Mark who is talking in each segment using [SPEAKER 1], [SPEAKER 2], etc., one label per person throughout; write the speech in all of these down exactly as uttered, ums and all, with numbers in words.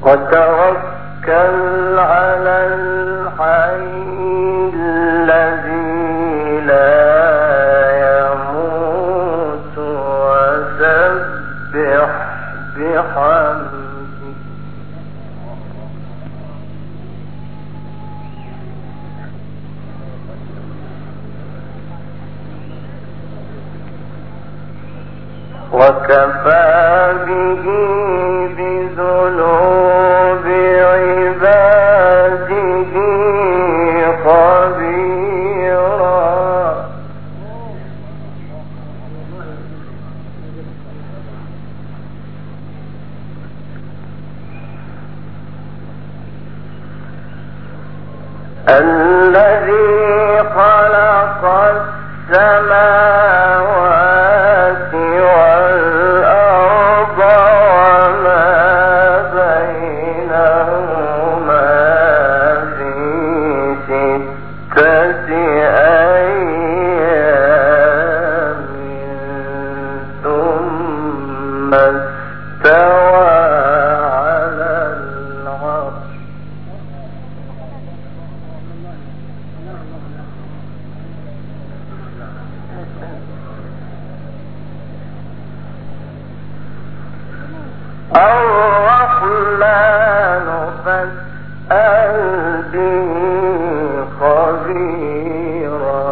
[SPEAKER 1] وتوكل على الحي الذي لا يموت وسبح بحمده وكفى به بذنوب عباده خبيرا الذي خلق السماوات والأرض وما بينهما في ستة أيام ثم استوى على العرش الرحمن فاسأل به خبيرا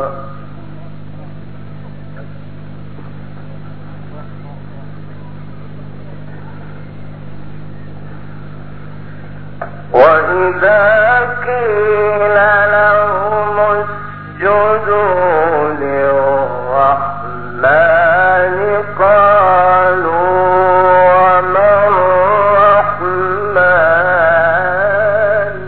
[SPEAKER 1] وإذا قيل لهم اسجدوا للرحمن قالوا وما الرحمن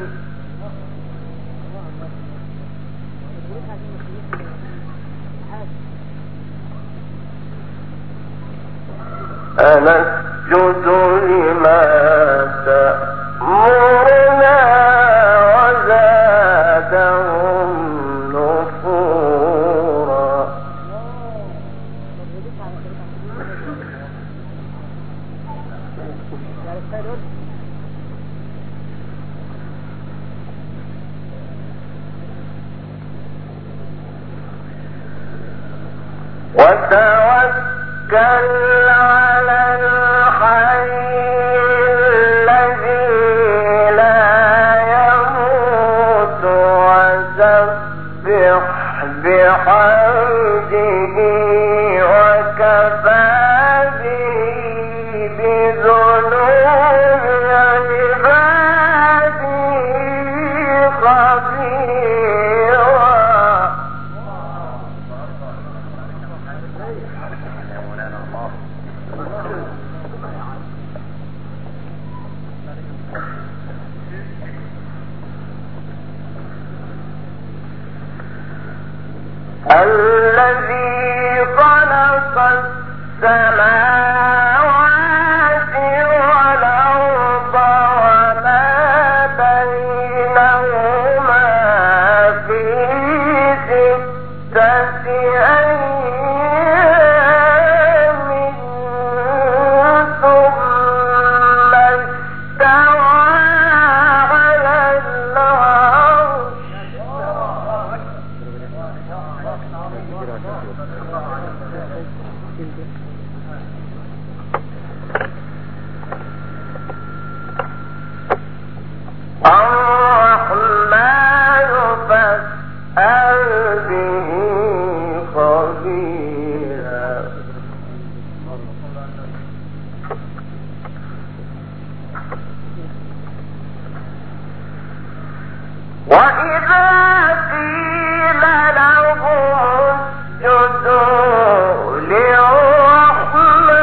[SPEAKER 1] أنسجد لما تأمرنا وزادهم نفورا وتوكل على الحي الذي لا يموت وسبح بحمده وكفى به بذنوب عباده خبيرا الذي خلق السماوات والأرض وما بينهما في ستة أيام ثم استوى على العرش الرحمن فاسأل به خبيرا وإذا قيل لهم اسجدوا للرحمن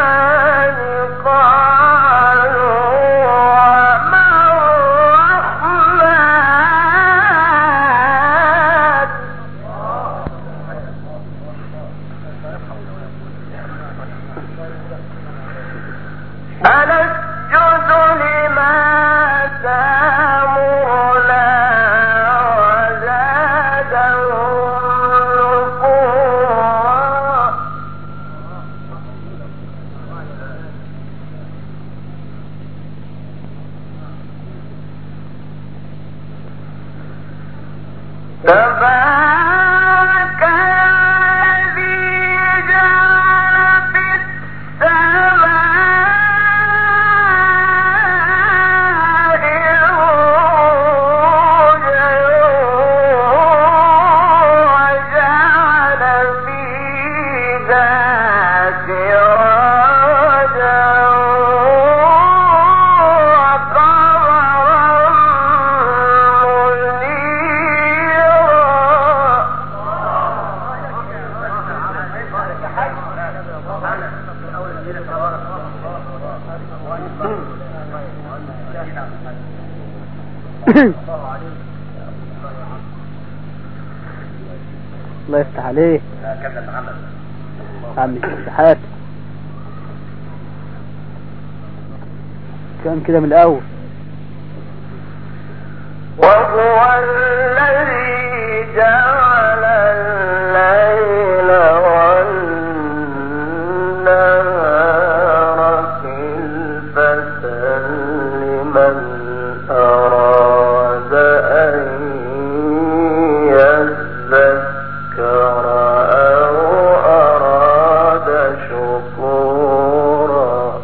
[SPEAKER 2] الله يفتح عليه عم الشحات كان كده من الأول.
[SPEAKER 1] وهو الذي جعل الليل والنهار خلفة لمن أراد أن يذكر أو أراد شكورا.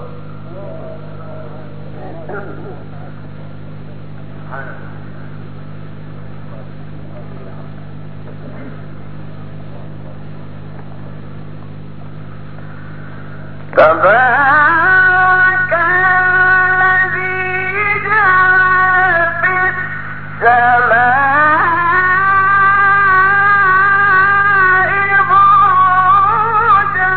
[SPEAKER 1] تبارك الذي جعل في السماء بروجا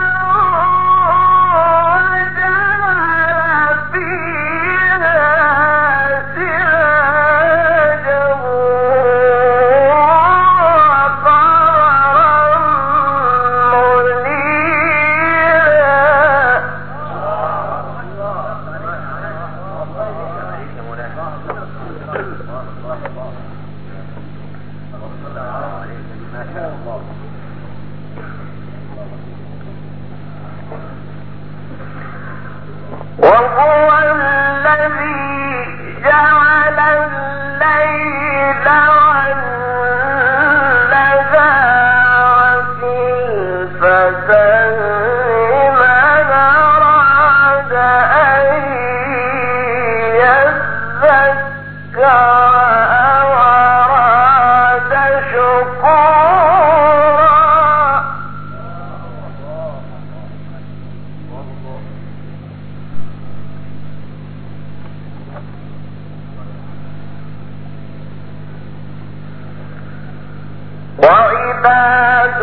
[SPEAKER 1] وجعل فيها سراجا وقمرا وهو الذي جعل الليل والنهار خلفة لمن أراد أن يذكر أو أراد شكورا. وعباد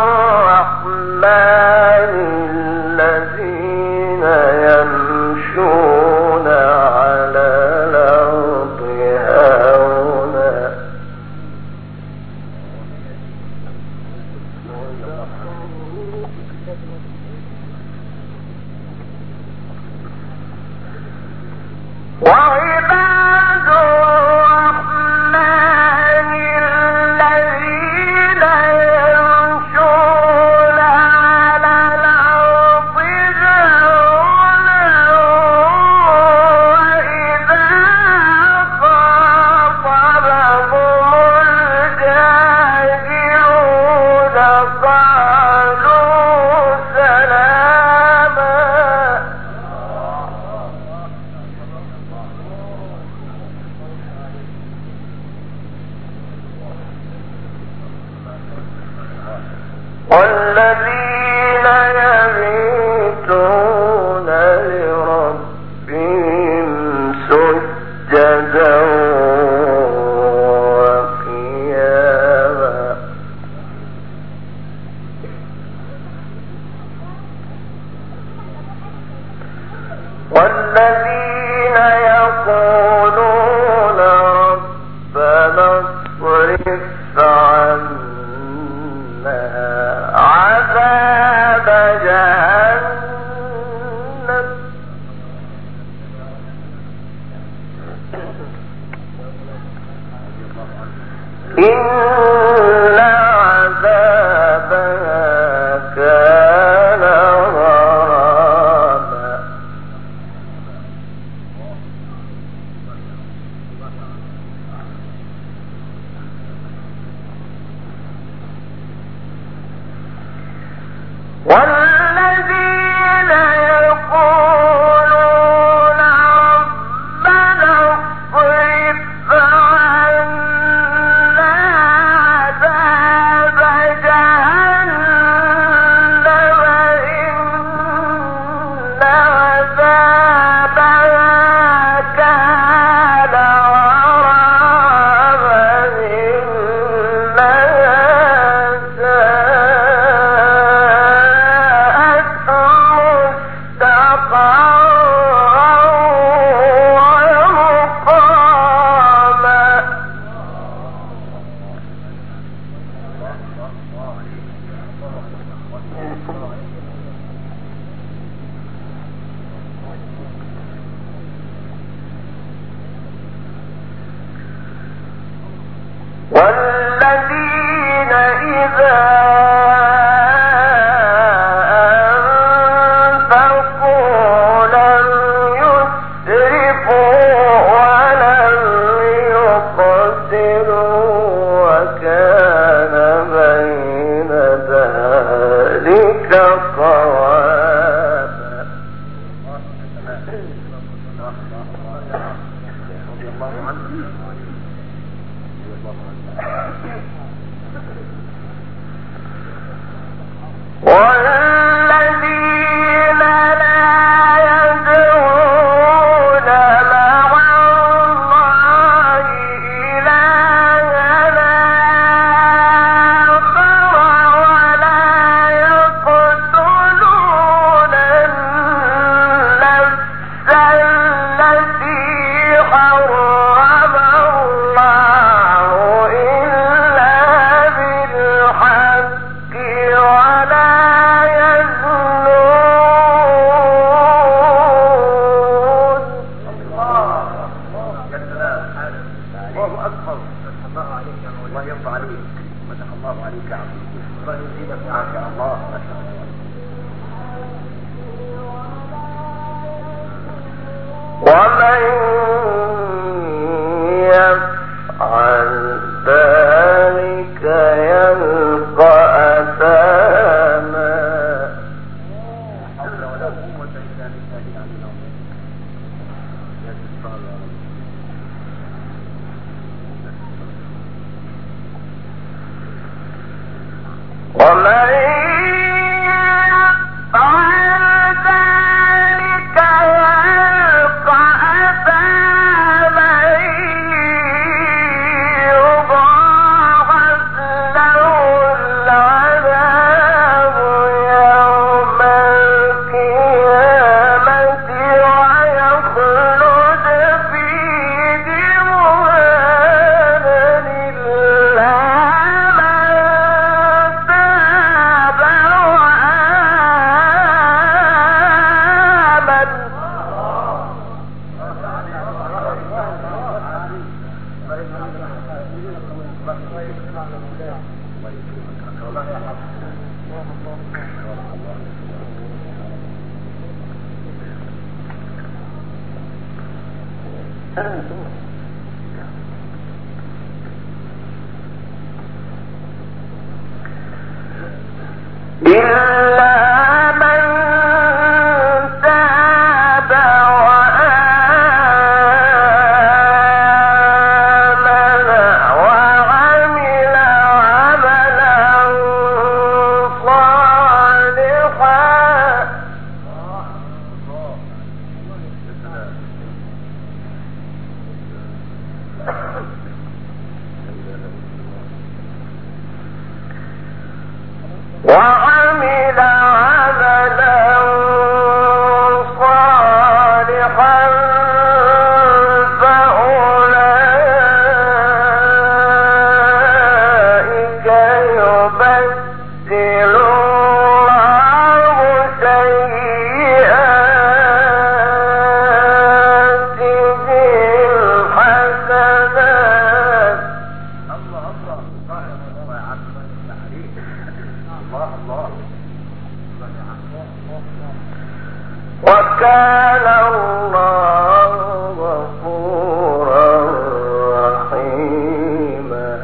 [SPEAKER 1] الرحمن الذين يمشون على الأرض هونا وعباد الرحمن الذين يمشون على الأرض هونا وإذا خاطبهم الجاهلون قالوا سلاما. والذين يبيتون لربهم سجدا وقياما. والذين يقولون ربنا اصرف عنا عذاب جهنم إن عذابها كان غراما. والذين يقولون ربنا اصرف عنا عذاب جهنم ومن يفعل ذلك يلقى أثاما. ومن وعمل عملا صالحا فأولئك يبدل الله سيئاتهم حسنات. الله الله الله يا عم الله الله. وكان الله غفورا رحيما.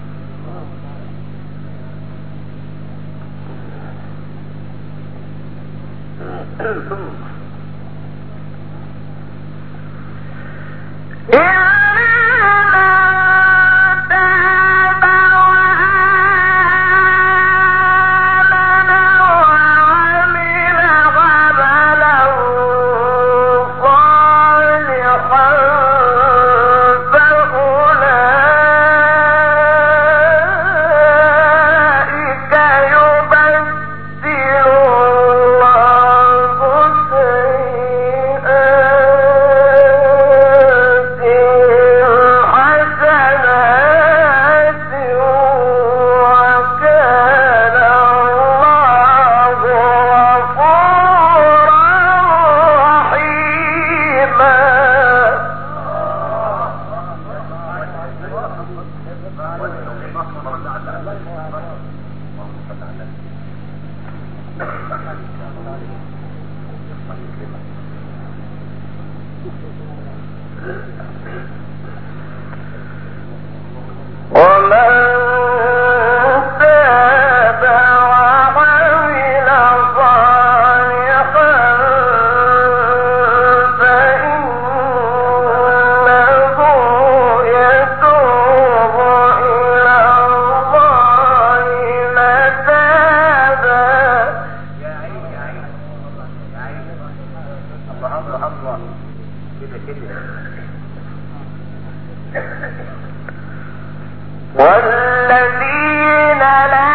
[SPEAKER 1] والذين لا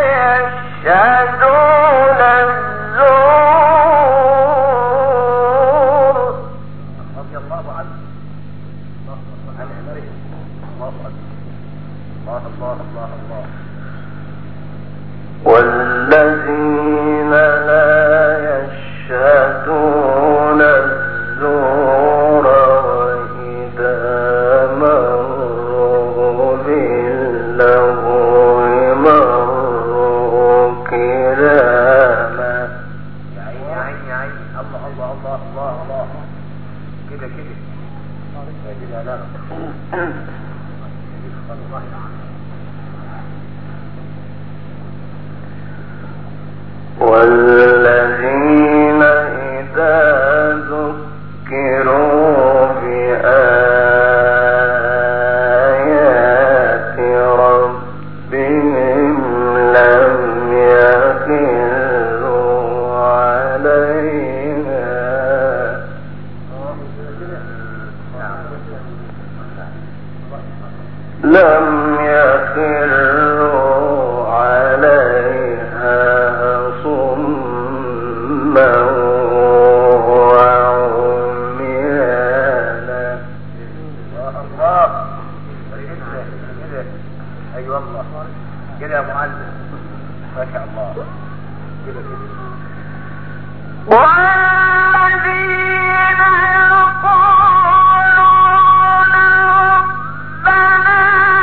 [SPEAKER 1] يشهدون الزور رضي الله عنه. الله الله الله الله. والذين لا يشهدون الزور وإذا مروا باللغو مروا كراما.
[SPEAKER 3] والذين إذا ذكروا بآيات ربهم لم يخروا عليها لم يخروا عليها صما وعميانا.
[SPEAKER 1] الله ايوه الله كده يا معلم ما شاء الله كده كده. والذين يقولون ربنا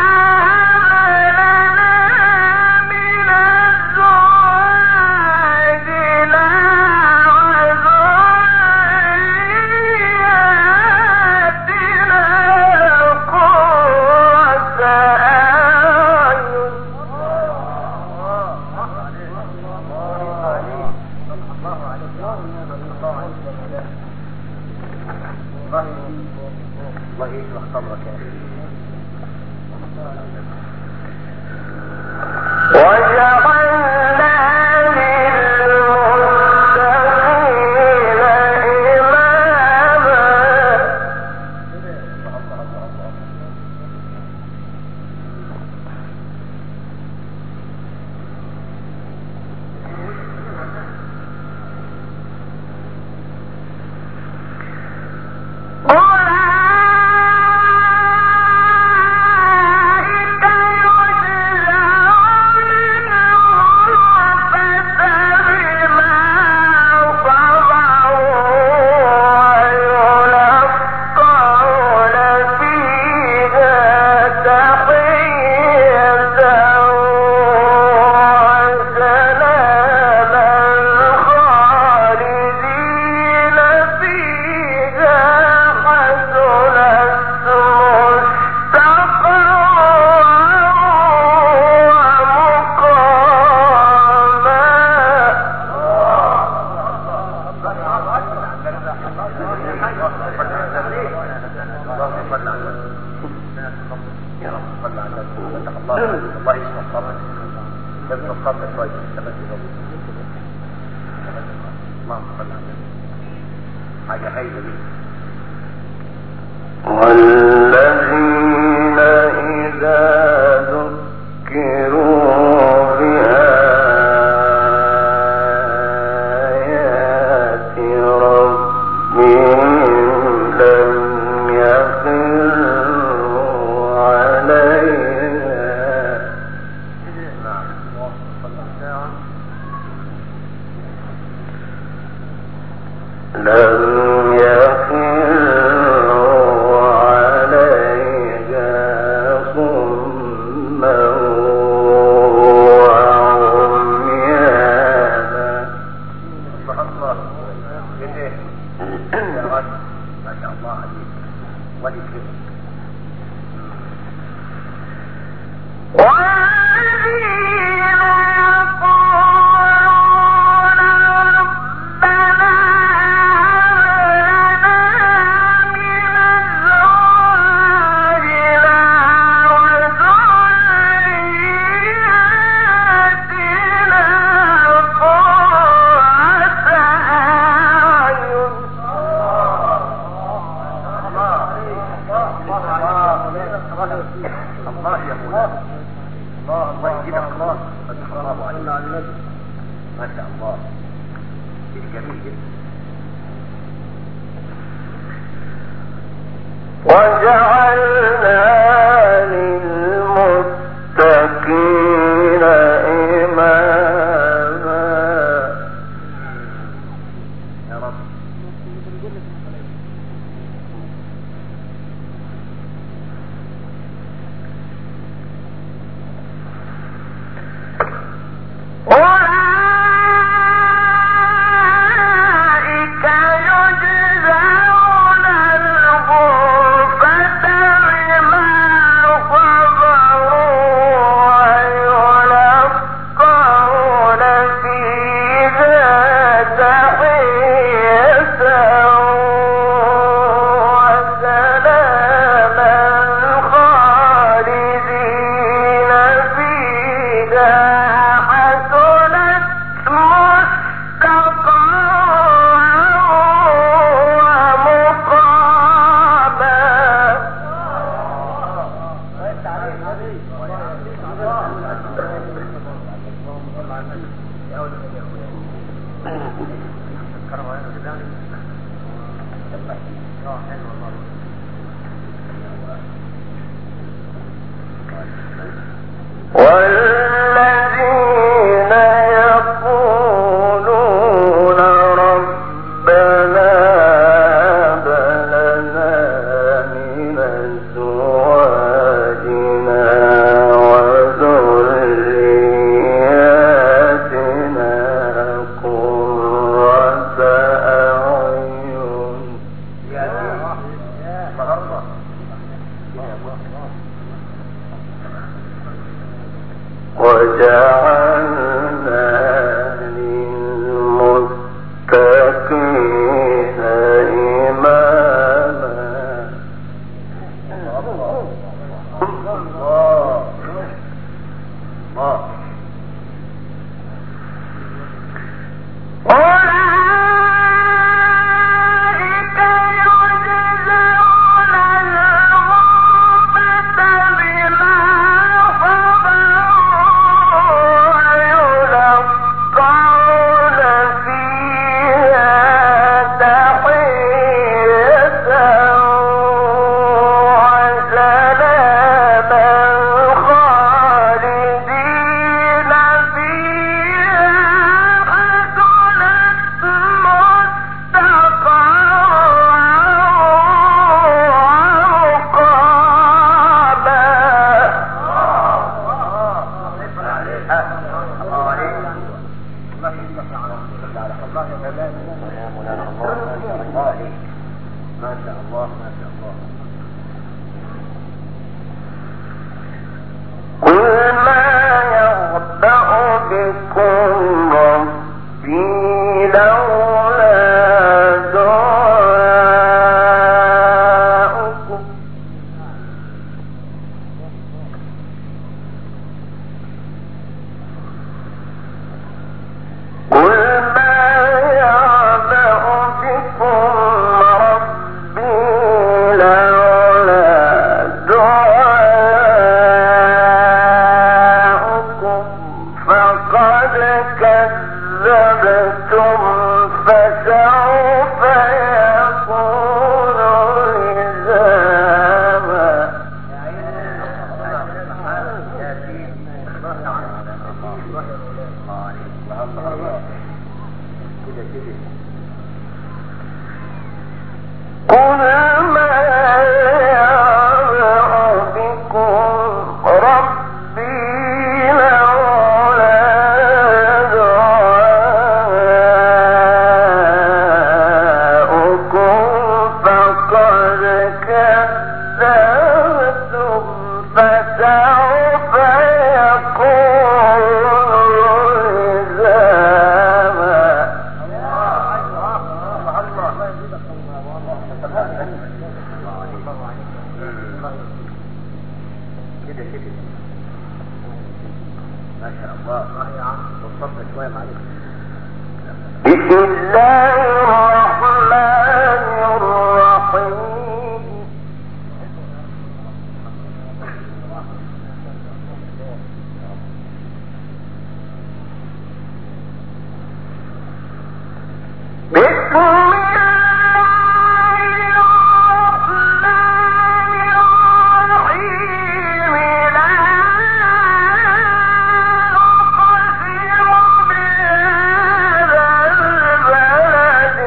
[SPEAKER 1] الله يشرح صبرك يا اخي. وجعلنا للمتقين إماما. الله يسمع صبرك يسمع صبرك كويس ثبت اللهم صل على النبي حاجه خيره دي. والذين إذا ذكروا بآيات ربهم لم يخروا عليها لم يخروا عليها صما وعميانا. الله كده يا رجل ما شاء الله عليك ولي كده. الله يا مولانا الله الله يجزيك الله برافو عليك ما شاء الله شيء جميل جدا. وجعلنا للمتقين إماما. يا رب يجزون الغرفة بما
[SPEAKER 3] والذين يقولون ربنا هب لنا من أزواجنا وذرياتنا قرة أعين وجعلنا للمتقين إماما. بسم الله الرحمن الرحيم. بسم الله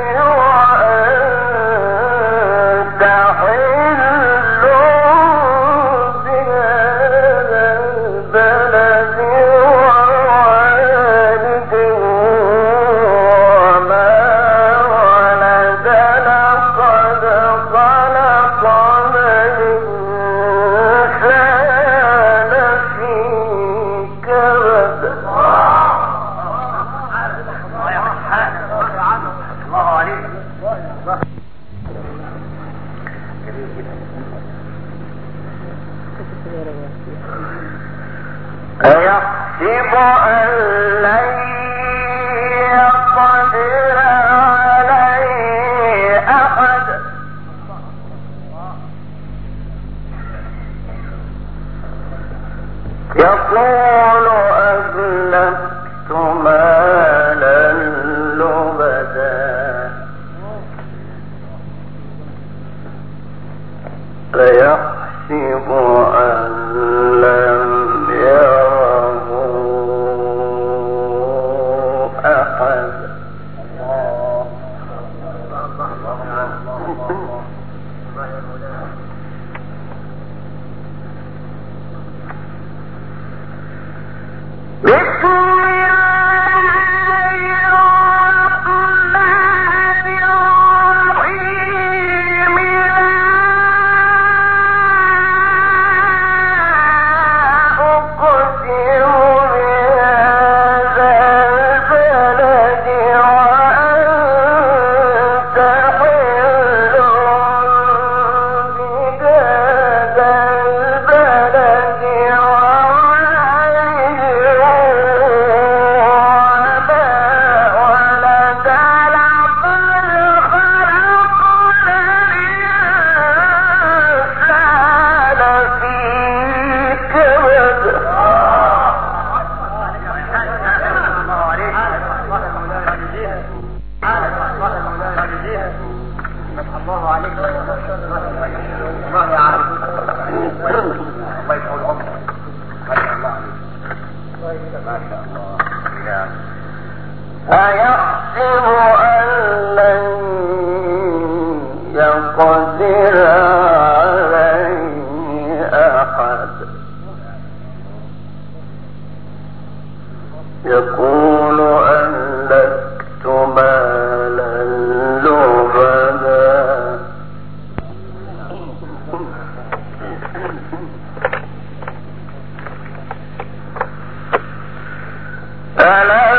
[SPEAKER 3] أيحسب أن لن يقدر عليه أحد يقول أهلكت مالا لبدا ألم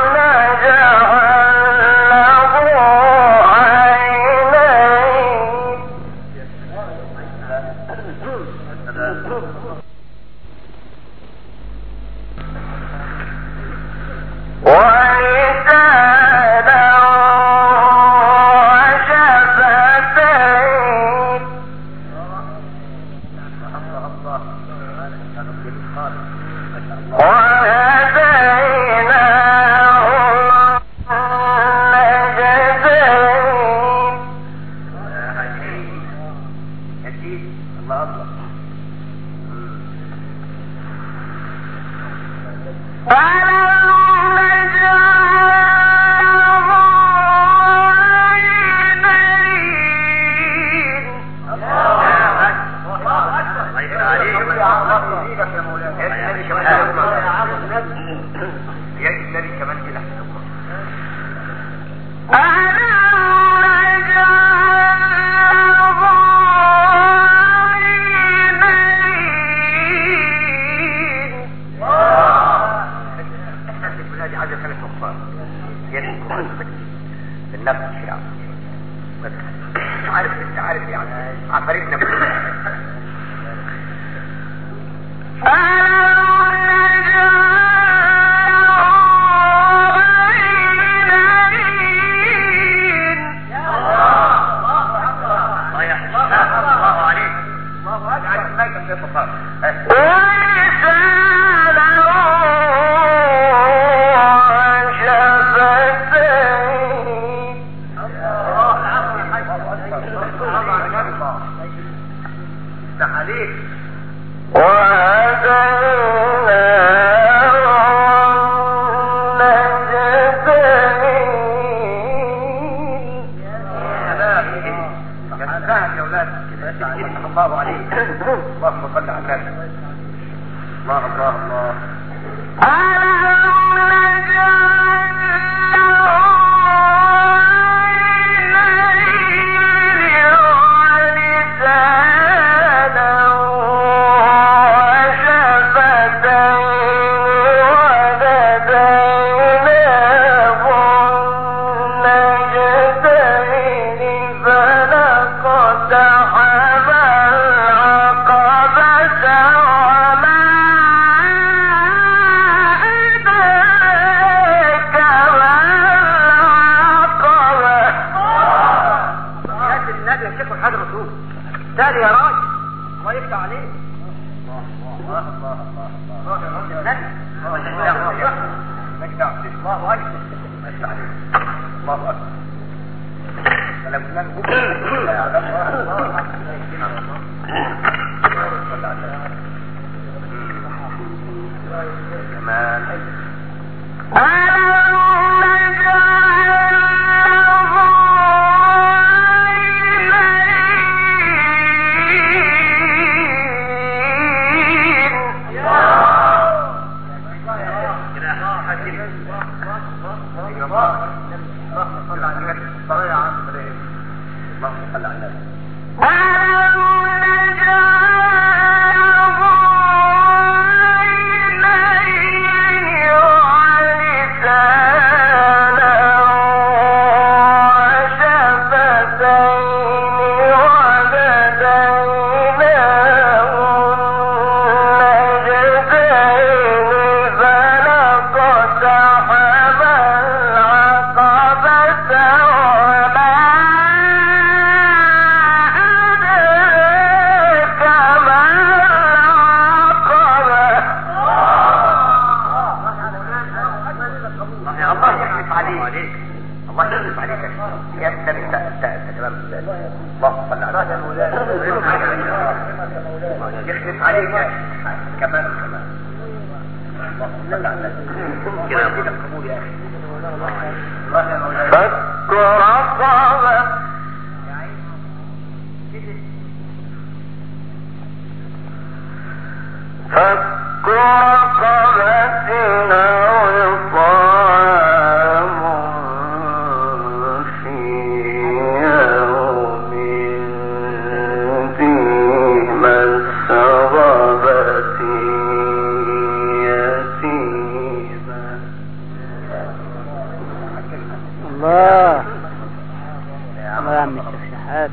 [SPEAKER 3] يخلف عليك كمان كمان الله صل على النبي كده كده قبول يا اخي فك رقبة فك رقبة أو إطعام في يوم ذي مسغبة يتيما.
[SPEAKER 2] الله الله يا عم الشيخ شحات.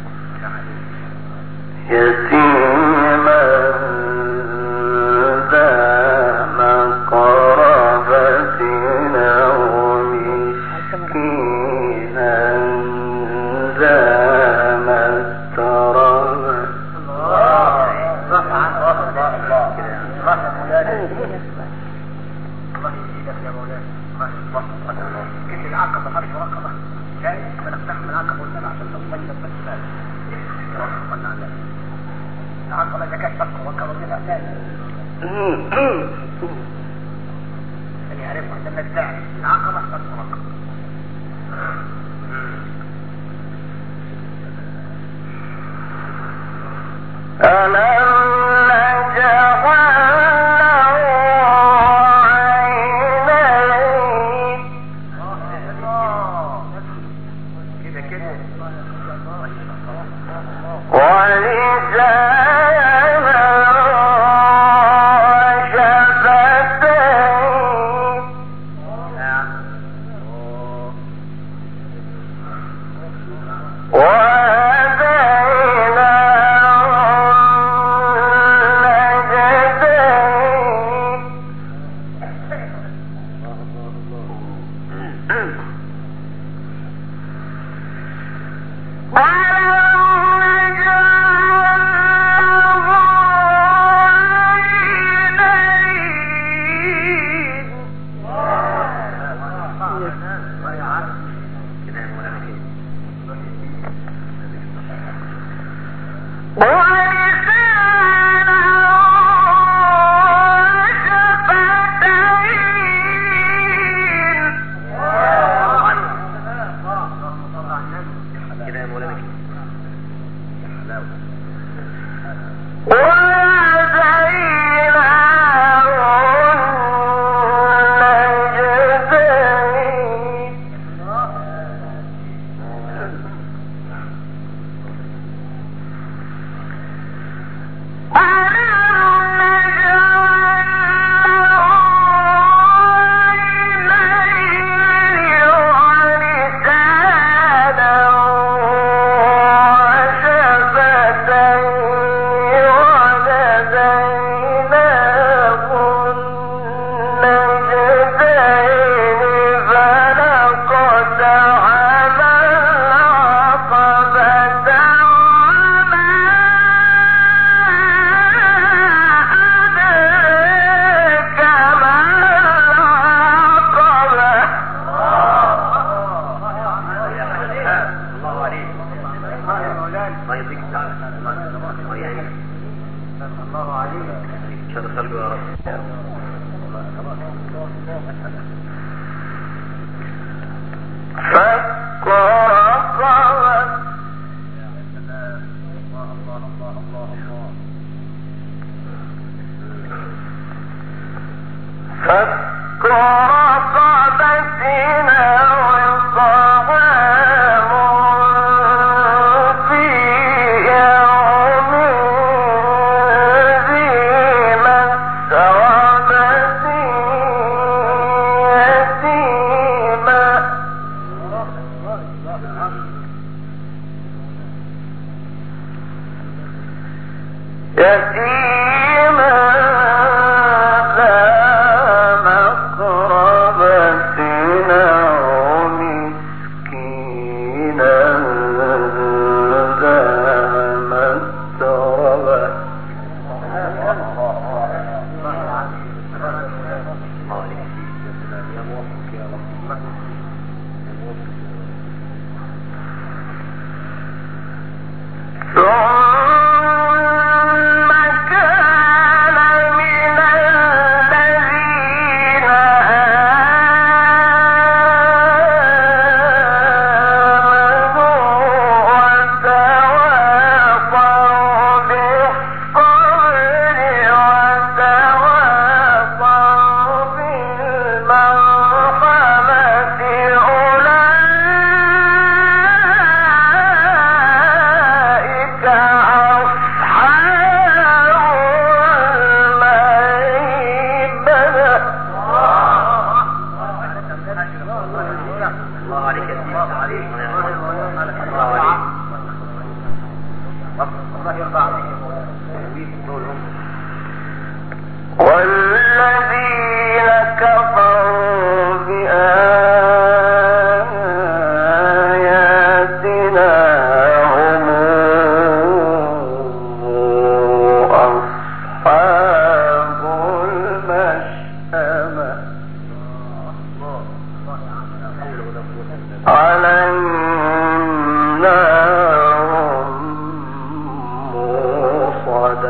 [SPEAKER 3] يتيما ذا مقربة أو مسكينا ذا متربة.
[SPEAKER 1] الله يزيدك يا مولانا. الله الله كل العقبة خرج رقبة جاي فنفتح من العقبة والسبع عشان تطمئن بس مال رقبة على العقبة إذا كانت فك رقبة كده ثاني ثاني عرفها عشان نستعمل العقبة فك رقبة.
[SPEAKER 3] ألم
[SPEAKER 1] الله عليك يا سيدي. الله عليك. الله عليك. الله يرضى عليك.
[SPEAKER 3] والذين كفروا بآياتنا هم أصحاب المشأمة عليهم نار موصدة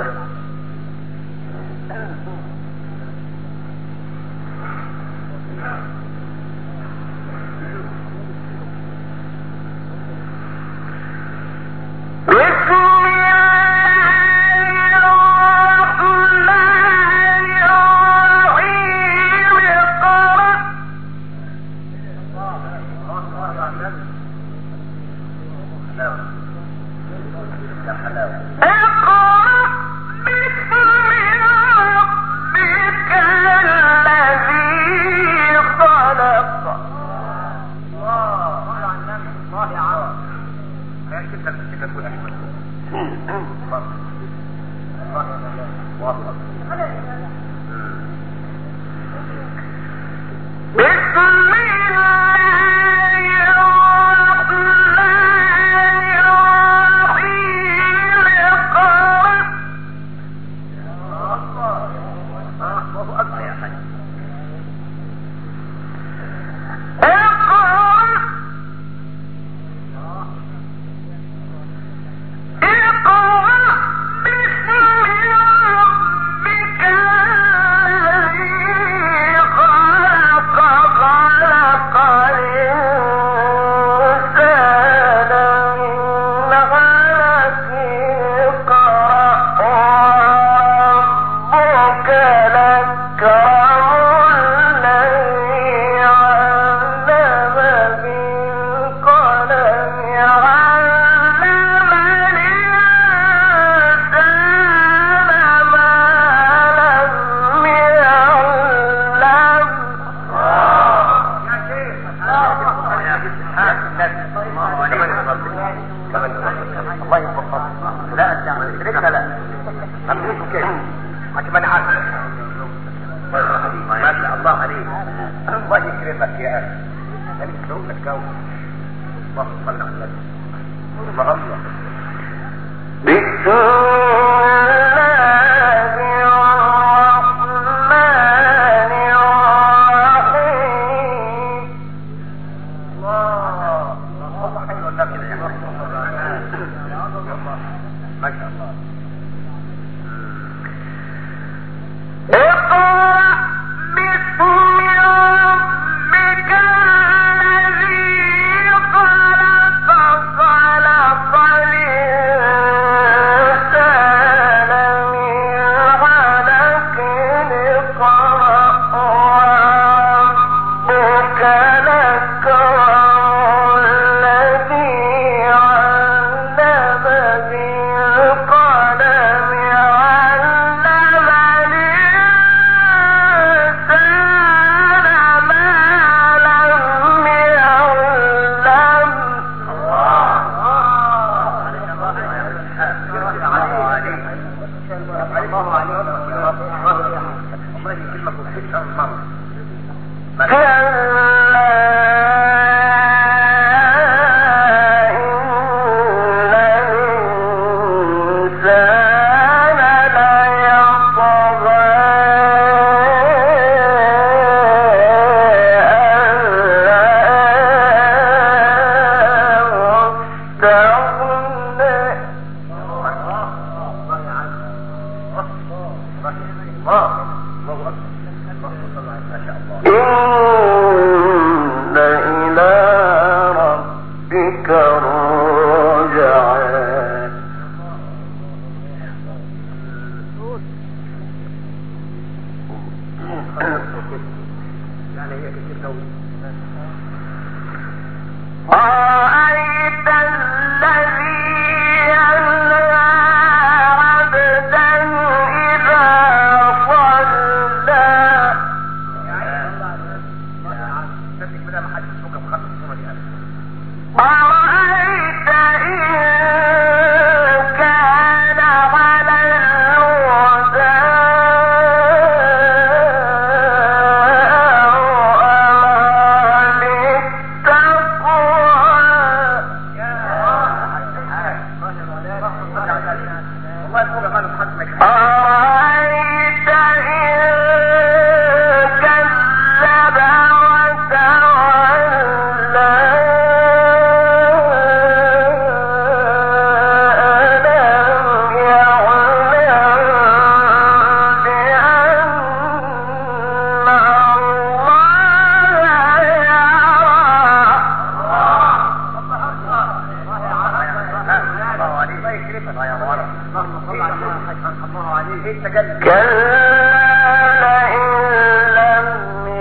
[SPEAKER 1] في التجلي
[SPEAKER 3] كلا لئن لم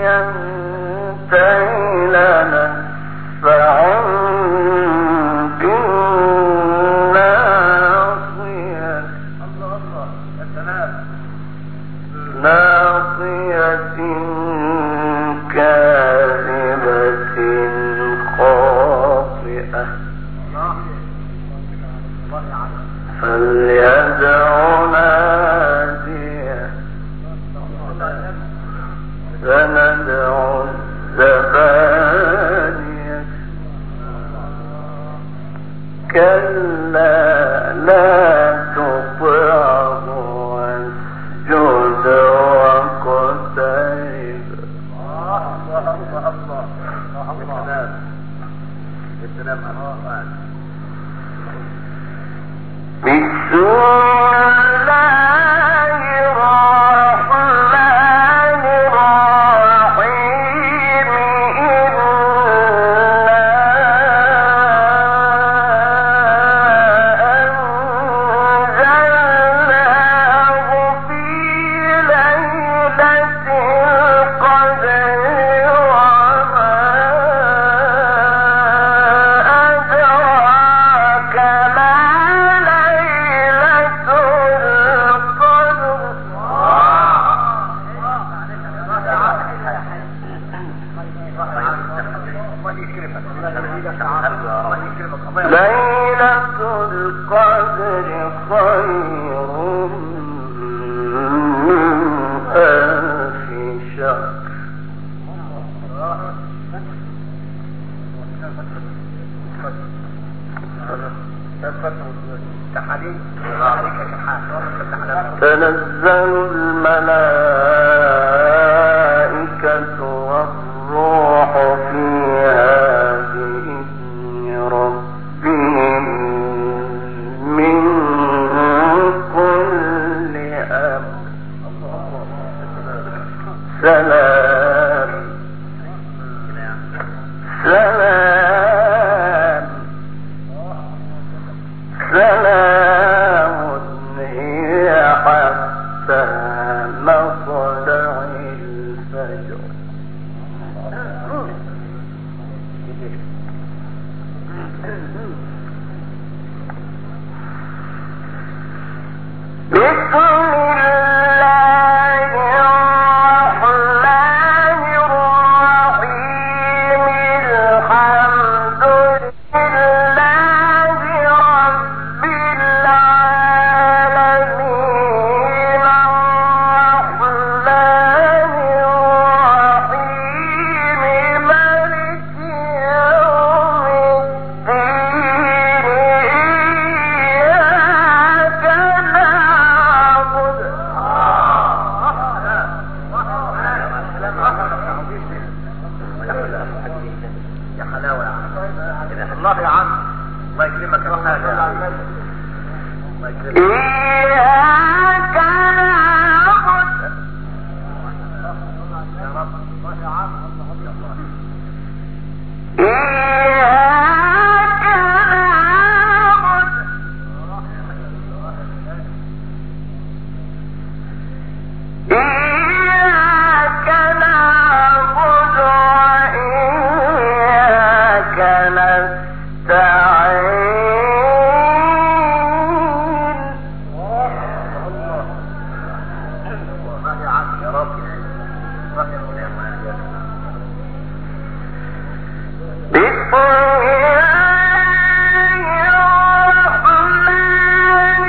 [SPEAKER 3] ينته لنسفعا بالناصية
[SPEAKER 1] الله الله يا سلام
[SPEAKER 3] ناصية كاذبة خاطئة فليدع ناديه سندع الزبانية كلا لا تطعه واسجد واقترب
[SPEAKER 1] الله الله الله الله السلام السلام
[SPEAKER 3] بسم الله الرحمن الرحيم إنا أنزلناه في ليلة القدر وما أدراك ما ليلة القدر خير من ألف شهر تنزل الملائكة والروح فيها بإذن ربهم من كل أمر سلام سلام سلام هي حتى مطلع الفجر بسم الله الرحمن الرحيم الحمد لله رب العالمين الرحمن الرحيم مالك يوم الدين إياك نعبد
[SPEAKER 1] يا حلاوة يا عم الله يا عم الله يكرمك يا حاجة الله يكرمك
[SPEAKER 3] إياك نعبد
[SPEAKER 1] يا رب الله يا عم الله يا الله
[SPEAKER 3] إياك نعبد إياك نعبد وإياك نستعين
[SPEAKER 1] الله يا عم يا رب الله يا مولانا
[SPEAKER 3] بسم الله الرحمن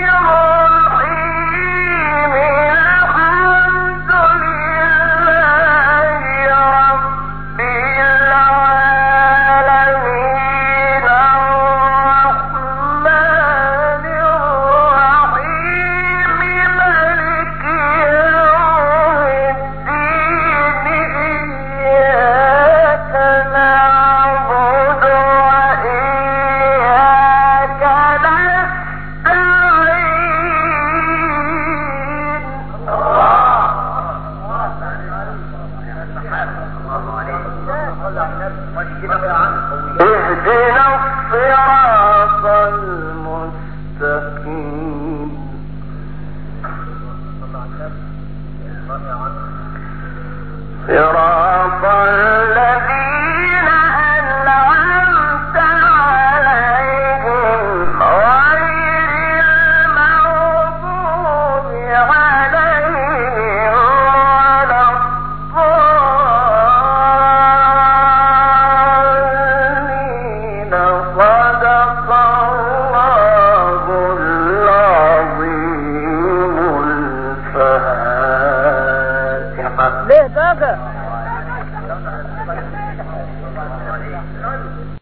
[SPEAKER 3] الرحيم الحمد لله رب العالمين الرحمن الرحيم مالك يوم الدين إياك نعبد وإياك نستعين اهدنا الصراط